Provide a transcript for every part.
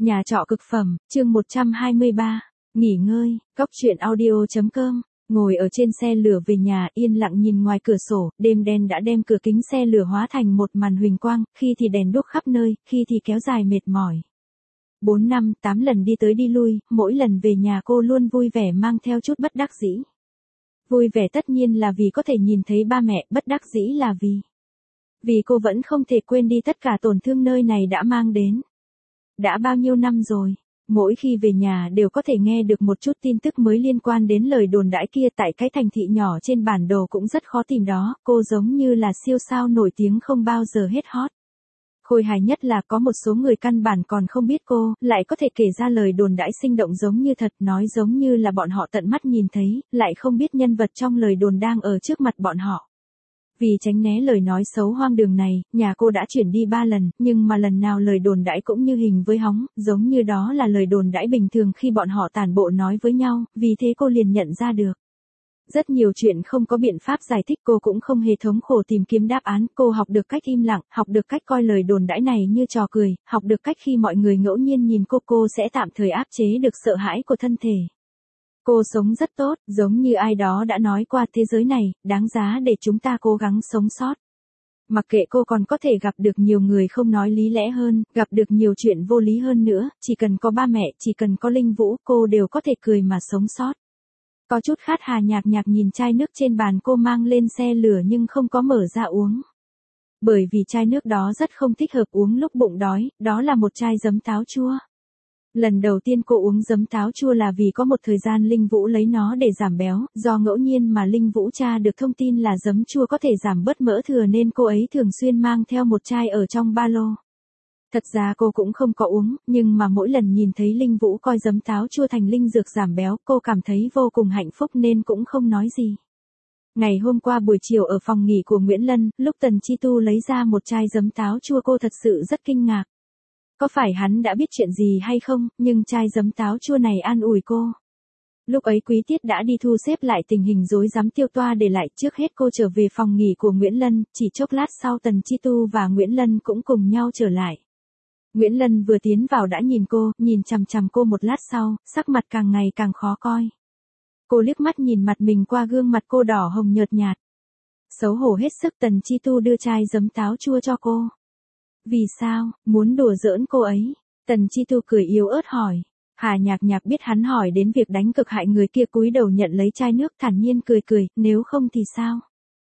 Nhà trọ cực phẩm, chương 123. Nghỉ ngơi, góc truyện audio.com. Ngồi ở trên xe lửa về nhà, yên lặng nhìn ngoài cửa sổ, đêm đen đã đem cửa kính xe lửa hóa thành một màn huỳnh quang, khi thì đèn đuốc khắp nơi, khi thì kéo dài mệt mỏi. 4 năm, 8 lần đi tới đi lui, mỗi lần về nhà cô luôn vui vẻ mang theo chút bất đắc dĩ. Vui vẻ tất nhiên là vì có thể nhìn thấy ba mẹ, bất đắc dĩ là vì cô vẫn không thể quên đi tất cả tổn thương nơi này đã mang đến. Đã bao nhiêu năm rồi, mỗi khi về nhà đều có thể nghe được một chút tin tức mới liên quan đến lời đồn đãi kia tại cái thành thị nhỏ trên bản đồ cũng rất khó tìm đó, cô giống như là siêu sao nổi tiếng không bao giờ hết hot. Khôi hài nhất là có một số người căn bản còn không biết cô, lại có thể kể ra lời đồn đãi sinh động giống như thật, nói giống như là bọn họ tận mắt nhìn thấy, lại không biết nhân vật trong lời đồn đang ở trước mặt bọn họ. Vì tránh né lời nói xấu hoang đường này, nhà cô đã chuyển đi 3 lần, nhưng mà lần nào lời đồn đãi cũng như hình với hóng, giống như đó là lời đồn đãi bình thường khi bọn họ tản bộ nói với nhau, vì thế cô liền nhận ra được. Rất nhiều chuyện không có biện pháp giải thích, cô cũng không hề thống khổ tìm kiếm đáp án, cô học được cách im lặng, học được cách coi lời đồn đãi này như trò cười, học được cách khi mọi người ngẫu nhiên nhìn cô sẽ tạm thời áp chế được sợ hãi của thân thể. Cô sống rất tốt, giống như ai đó đã nói qua, thế giới này, đáng giá để chúng ta cố gắng sống sót. Mặc kệ cô còn có thể gặp được nhiều người không nói lý lẽ hơn, gặp được nhiều chuyện vô lý hơn nữa, chỉ cần có ba mẹ, chỉ cần có Linh Vũ, cô đều có thể cười mà sống sót. Có chút khát Hà nhạc nhạc nhìn chai nước trên bàn cô mang lên xe lửa nhưng không có mở ra uống. Bởi vì chai nước đó rất không thích hợp uống lúc bụng đói, đó là một chai giấm táo chua. Lần đầu tiên cô uống giấm táo chua là vì có một thời gian Linh Vũ lấy nó để giảm béo, do ngẫu nhiên mà Linh Vũ tra được thông tin là giấm chua có thể giảm bớt mỡ thừa nên cô ấy thường xuyên mang theo một chai ở trong ba lô. Thật ra cô cũng không có uống, nhưng mà mỗi lần nhìn thấy Linh Vũ coi giấm táo chua thành linh dược giảm béo, cô cảm thấy vô cùng hạnh phúc nên cũng không nói gì. Ngày hôm qua buổi chiều ở phòng nghỉ của Nguyễn Lân, lúc Tần Chi Tu lấy ra một chai giấm táo chua cô thật sự rất kinh ngạc. Có phải hắn đã biết chuyện gì hay không, nhưng chai giấm táo chua này an ủi cô. Lúc ấy Quý Tiết đã đi thu xếp lại tình hình rối rắm Tiêu Toa để lại, trước hết cô trở về phòng nghỉ của Nguyễn Lân, chỉ chốc lát sau Tần Chi Tu và Nguyễn Lân cũng cùng nhau trở lại. Nguyễn Lân vừa tiến vào đã nhìn cô, nhìn chằm chằm cô một lát sau, sắc mặt càng ngày càng khó coi. Cô liếc mắt nhìn mặt mình qua gương mặt cô đỏ hồng nhợt nhạt. Xấu hổ hết sức Tần Chi Tu đưa chai giấm táo chua cho cô. Vì sao, muốn đùa giỡn cô ấy? Tần Chi Tu cười yếu ớt hỏi. Hà nhạc nhạc biết hắn hỏi đến việc đánh cực hại người kia, cúi đầu nhận lấy chai nước thản nhiên cười, nếu không thì sao?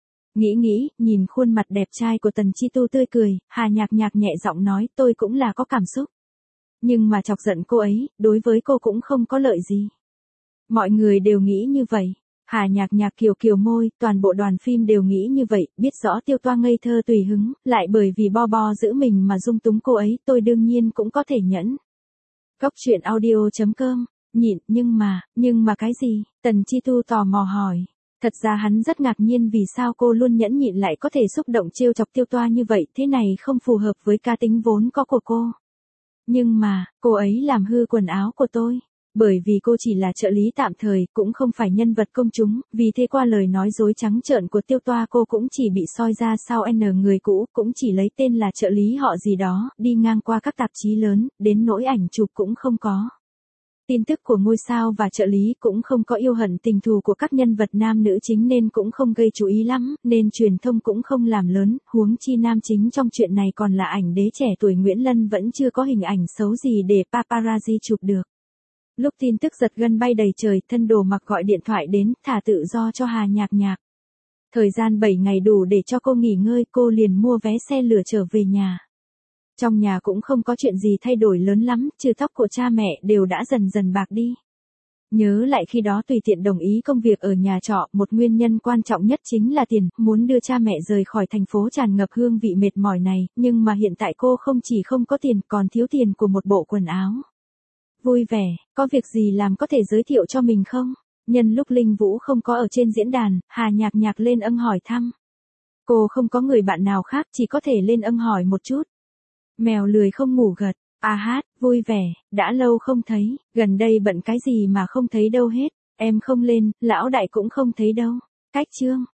Nghĩ, nhìn khuôn mặt đẹp trai của Tần Chi Tu tươi cười, Hà nhạc nhạc nhẹ giọng nói, tôi cũng là có cảm xúc. Nhưng mà chọc giận cô ấy, đối với cô cũng không có lợi gì. Mọi người đều nghĩ như vậy. Hà nhạc nhạc kiều môi, toàn bộ đoàn phim đều nghĩ như vậy, biết rõ Tiêu Toa ngây thơ tùy hứng, lại bởi vì bo giữ mình mà dung túng cô ấy, tôi đương nhiên cũng có thể nhẫn. Góc truyện audio.com, nhịn, nhưng mà cái gì? Tần Chi Tu tò mò hỏi. Thật ra hắn rất ngạc nhiên vì sao cô luôn nhẫn nhịn lại có thể xúc động trêu chọc Tiêu Toa như vậy, thế này không phù hợp với cá tính vốn có của cô. Nhưng mà, cô ấy làm hư quần áo của tôi. Bởi vì cô chỉ là trợ lý tạm thời, cũng không phải nhân vật công chúng, vì thế qua lời nói dối trắng trợn của Tiêu Toa cô cũng chỉ bị soi ra sau người cũ, cũng chỉ lấy tên là trợ lý họ gì đó, đi ngang qua các tạp chí lớn, đến nỗi ảnh chụp cũng không có. Tin tức của ngôi sao và trợ lý cũng không có yêu hận tình thù của các nhân vật nam nữ chính nên cũng không gây chú ý lắm, nên truyền thông cũng không làm lớn, huống chi nam chính trong chuyện này còn là ảnh đế trẻ tuổi Nguyễn Lân vẫn chưa có hình ảnh xấu gì để paparazzi chụp được. Lúc tin tức giật gân bay đầy trời, thân đồ mặc gọi điện thoại đến, thả tự do cho Hà nhạc nhạc. Thời gian 7 ngày đủ để cho cô nghỉ ngơi, cô liền mua vé xe lửa trở về nhà. Trong nhà cũng không có chuyện gì thay đổi lớn lắm, trừ tóc của cha mẹ đều đã dần bạc đi. Nhớ lại khi đó tùy tiện đồng ý công việc ở nhà trọ, một nguyên nhân quan trọng nhất chính là tiền, muốn đưa cha mẹ rời khỏi thành phố tràn ngập hương vị mệt mỏi này, nhưng mà hiện tại cô không chỉ không có tiền, còn thiếu tiền của một bộ quần áo. Vui vẻ, có việc gì làm có thể giới thiệu cho mình không? Nhân lúc Linh Vũ không có ở trên diễn đàn, Hà nhạc nhạc lên hỏi thăm. Cô không có người bạn nào khác, chỉ có thể lên hỏi một chút. Mèo lười không ngủ gật. Vui vẻ, đã lâu không thấy, gần đây bận cái gì mà không thấy đâu hết. Em không lên, lão đại cũng không thấy đâu. Cách chương.